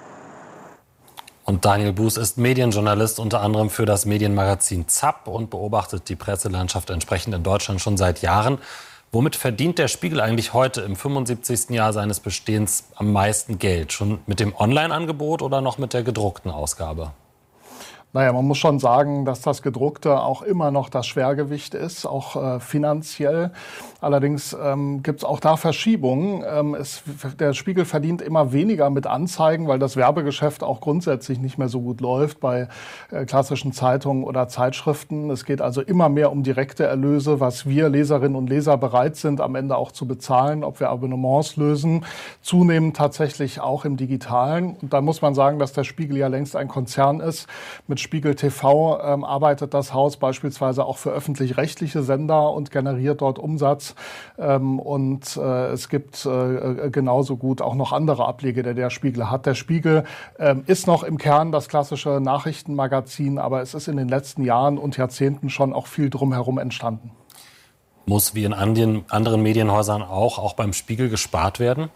S23: Und Daniel Buß ist Medienjournalist, unter anderem für das Medienmagazin Zapp und beobachtet die Presselandschaft entsprechend in Deutschland schon seit Jahren. Womit verdient der Spiegel eigentlich heute im fünfundsiebzigsten Jahr seines Bestehens am meisten Geld? Schon mit dem Online-Angebot oder noch mit der gedruckten Ausgabe?
S24: Naja, man muss schon sagen, dass das Gedruckte auch immer noch das Schwergewicht ist, auch äh, finanziell. Allerdings ähm, gibt es auch da Verschiebungen. Ähm, es, der Spiegel verdient immer weniger mit Anzeigen, weil das Werbegeschäft auch grundsätzlich nicht mehr so gut läuft bei äh, klassischen Zeitungen oder Zeitschriften. Es geht also immer mehr um direkte Erlöse, was wir Leserinnen und Leser bereit sind, am Ende auch zu bezahlen, ob wir Abonnements lösen. Zunehmend tatsächlich auch im Digitalen. Und da muss man sagen, dass der Spiegel ja längst ein Konzern ist. Mit Spiegel T V ähm, arbeitet das Haus beispielsweise auch für öffentlich-rechtliche Sender und generiert dort Umsatz. Ähm, und äh, es gibt äh, genauso gut auch noch andere Ableger, die der Spiegel hat. Der Spiegel ähm, ist noch im Kern das klassische Nachrichtenmagazin, aber es ist in den letzten Jahren und Jahrzehnten schon auch viel drumherum entstanden.
S23: Muss wie in anderen Medienhäusern auch, auch beim Spiegel gespart werden?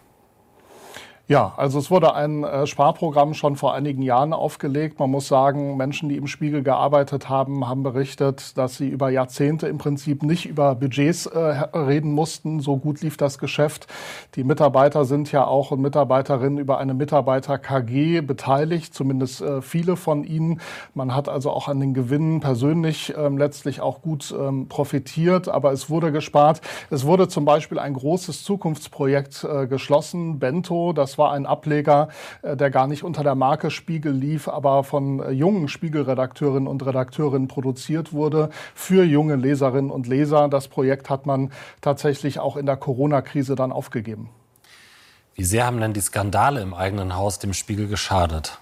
S24: Ja, also es wurde ein äh, Sparprogramm schon vor einigen Jahren aufgelegt. Man muss sagen, Menschen, die im Spiegel gearbeitet haben, haben berichtet, dass sie über Jahrzehnte im Prinzip nicht über Budgets äh, reden mussten. So gut lief das Geschäft. Die Mitarbeiter sind ja auch und Mitarbeiterinnen über eine Mitarbeiter-K G beteiligt, zumindest äh, viele von ihnen. Man hat also auch an den Gewinnen persönlich ähm, letztlich auch gut ähm, profitiert, aber es wurde gespart. Es wurde zum Beispiel ein großes Zukunftsprojekt äh, geschlossen, Bento, das war ein Ableger, der gar nicht unter der Marke Spiegel lief, aber von jungen Spiegelredakteurinnen und Redakteurinnen produziert wurde für junge Leserinnen und Leser. Das Projekt hat man tatsächlich auch in der Corona-Krise dann aufgegeben.
S23: Wie sehr haben denn die Skandale im eigenen Haus dem Spiegel geschadet?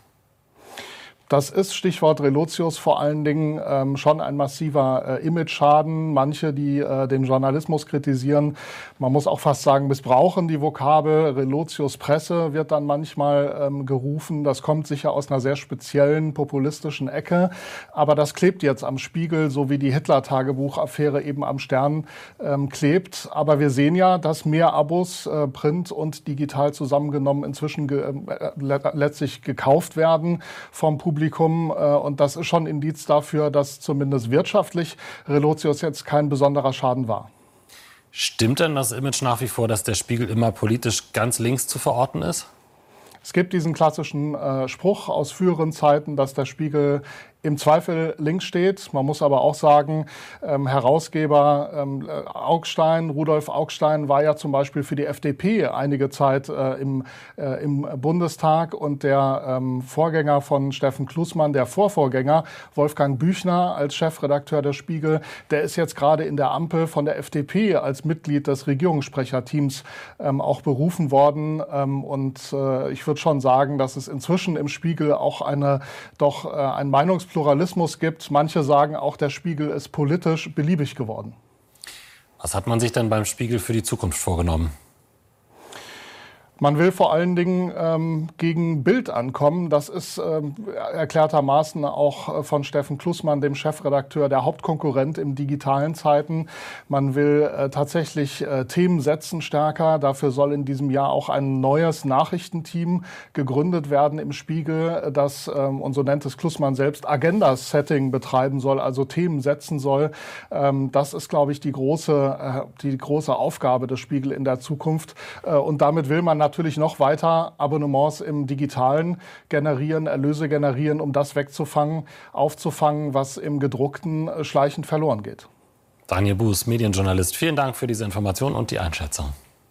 S24: Das ist, Stichwort Relotius, vor allen Dingen ähm, schon ein massiver äh, Image-Schaden. Manche, die äh, den Journalismus kritisieren, man muss auch fast sagen, missbrauchen die Vokabel. Relotius Presse wird dann manchmal ähm, gerufen. Das kommt sicher aus einer sehr speziellen populistischen Ecke. Aber das klebt jetzt am Spiegel, so wie die Hitler-Tagebuch-Affäre eben am Stern ähm, klebt. Aber wir sehen ja, dass mehr Abos, äh, Print und digital zusammengenommen, inzwischen ge äh, letztlich gekauft werden vom Publikum. Und das ist schon ein Indiz dafür, dass zumindest wirtschaftlich Relotius jetzt kein besonderer Schaden war.
S23: Stimmt denn das Image nach wie vor, dass der Spiegel immer politisch ganz links zu verorten ist?
S24: Es gibt diesen klassischen äh, Spruch aus früheren Zeiten, dass der Spiegel im Zweifel links steht. Man muss aber auch sagen, ähm, Herausgeber ähm, Augstein, Rudolf Augstein war ja zum Beispiel für die F D P einige Zeit äh, im, äh, im Bundestag und der ähm, Vorgänger von Steffen Klusmann, der Vorvorgänger, Wolfgang Büchner als Chefredakteur der Spiegel, der ist jetzt gerade in der Ampel von der F D P als Mitglied des Regierungssprecherteams ähm, auch berufen worden. Ähm, und äh, ich würde schon sagen, dass es inzwischen im Spiegel auch eine doch äh, ein Meinungs Pluralismus gibt. Manche sagen auch, der Spiegel ist politisch beliebig geworden.
S23: Was hat man sich denn beim Spiegel für die Zukunft vorgenommen?
S24: Man will vor allen Dingen ähm, gegen Bild ankommen. Das ist ähm, erklärtermaßen auch von Steffen Klusmann, dem Chefredakteur, der Hauptkonkurrent im digitalen Zeiten. Man will äh, tatsächlich äh, Themen setzen stärker. Dafür soll in diesem Jahr auch ein neues Nachrichtenteam gegründet werden im Spiegel, das, ähm, und so nennt es Klusmann selbst, Agenda-Setting betreiben soll, also Themen setzen soll. Ähm, das ist, glaube ich, die große, äh, die große Aufgabe des Spiegel in der Zukunft. Äh, und damit will man natürlich noch weiter Abonnements im Digitalen generieren, Erlöse generieren, um das wegzufangen, aufzufangen, was im Gedruckten schleichend verloren geht.
S23: Daniel Buß, Medienjournalist, vielen Dank für diese Information und die Einschätzung.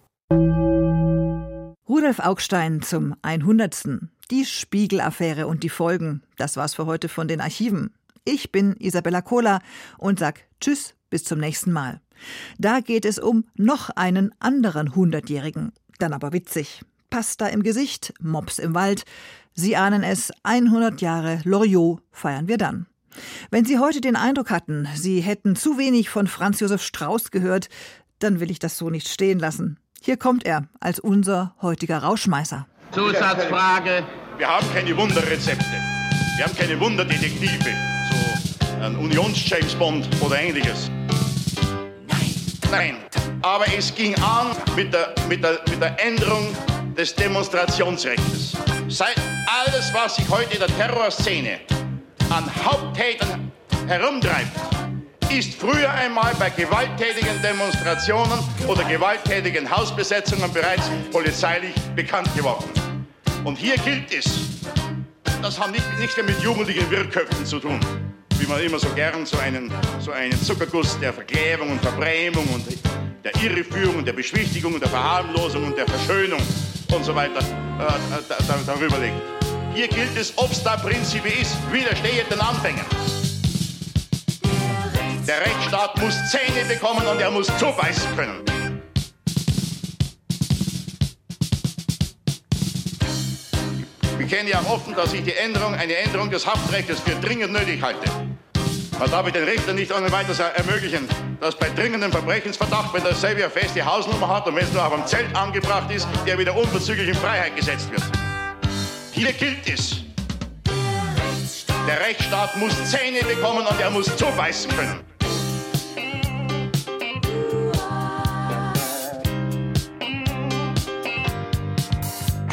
S2: Rudolf Augstein zum hundertsten Die Spiegel-Affäre und die Folgen. Das war's für heute von den Archiven. Ich bin Isabella Kohler und sag Tschüss, bis zum nächsten Mal. Da geht es um noch einen anderen Hundertjährigen. Dann aber witzig. Pasta im Gesicht, Mops im Wald. Sie ahnen es, hundert Jahre Loriot feiern wir dann. Wenn Sie heute den Eindruck hatten, Sie hätten zu wenig von Franz Josef Strauß gehört, dann will ich das so nicht stehen lassen. Hier kommt er als unser heutiger Rauschmeißer.
S20: Zusatzfrage.
S18: Wir haben keine Wunderrezepte. Wir haben keine Wunderdetektive. So ein Unions-James Bond oder ähnliches. Nein, aber es ging an mit der, mit der, mit der Änderung des Demonstrationsrechts. Seit alles, was sich heute in der Terrorszene an Haupttätern herumtreibt, ist früher einmal bei gewalttätigen Demonstrationen oder gewalttätigen Hausbesetzungen bereits polizeilich bekannt geworden. Und hier gilt es, das hat nicht, nichts mehr mit jugendlichen Wirrköpfen zu tun, wie man immer so gern so einen, so einen Zuckerguss der Verklärung und Verbrämung und der Irreführung, der Beschwichtigung, der Verharmlosung und der Verschönung und so weiter äh, da, da, darüber legt. Hier gilt es, obsta principi ist, widerstehet den Anfängen. Der Rechtsstaat muss Zähne bekommen und er muss zubeißen können. Ich kenne ja offen, dass ich die Änderung, eine Änderung des Haftrechts für dringend nötig halte. Man darf den Richter nicht ohne weiteres ermöglichen, dass bei dringendem Verbrechensverdacht, wenn derselbe eine feste Hausnummer hat und wenn es nur auf einem Zelt angebracht ist, der wieder unverzüglich in Freiheit gesetzt wird. Hier gilt es. Der Rechtsstaat muss Zähne bekommen und er muss zubeißen können.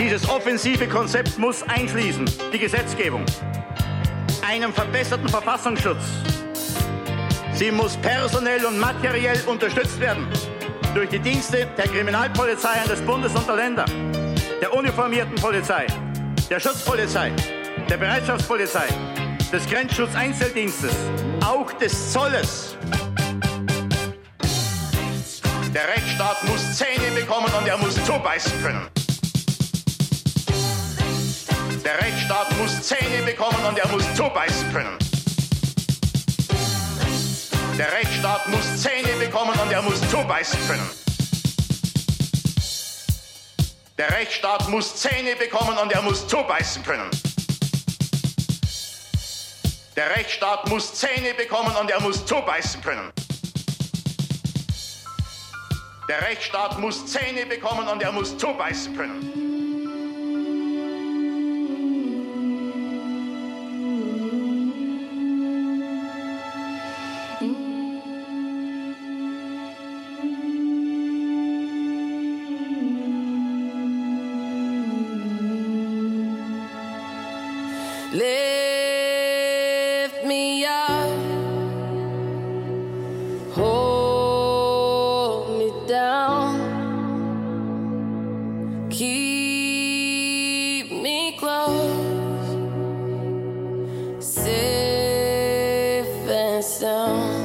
S1: Dieses offensive Konzept muss einschließen die Gesetzgebung, einen verbesserten Verfassungsschutz. Sie muss personell und materiell unterstützt werden durch die Dienste der Kriminalpolizeien des Bundes und der Länder, der uniformierten Polizei, der Schutzpolizei, der Bereitschaftspolizei, des Grenzschutzeinzeldienstes, auch des Zolles.
S18: Der Rechtsstaat muss Zähne bekommen und er muss zubeißen können. Der Rechtsstaat muss Zähne bekommen und er muss zubeißen können. Der Rechtsstaat muss Zähne bekommen und er muss zubeißen können. Der Rechtsstaat muss Zähne bekommen und er muss zubeißen können. Der Rechtsstaat muss Zähne bekommen und er muss zubeißen können. Der Rechtsstaat muss Zähne bekommen und er muss zubeißen können.
S4: Lift me up, hold me down, keep me close, safe and sound.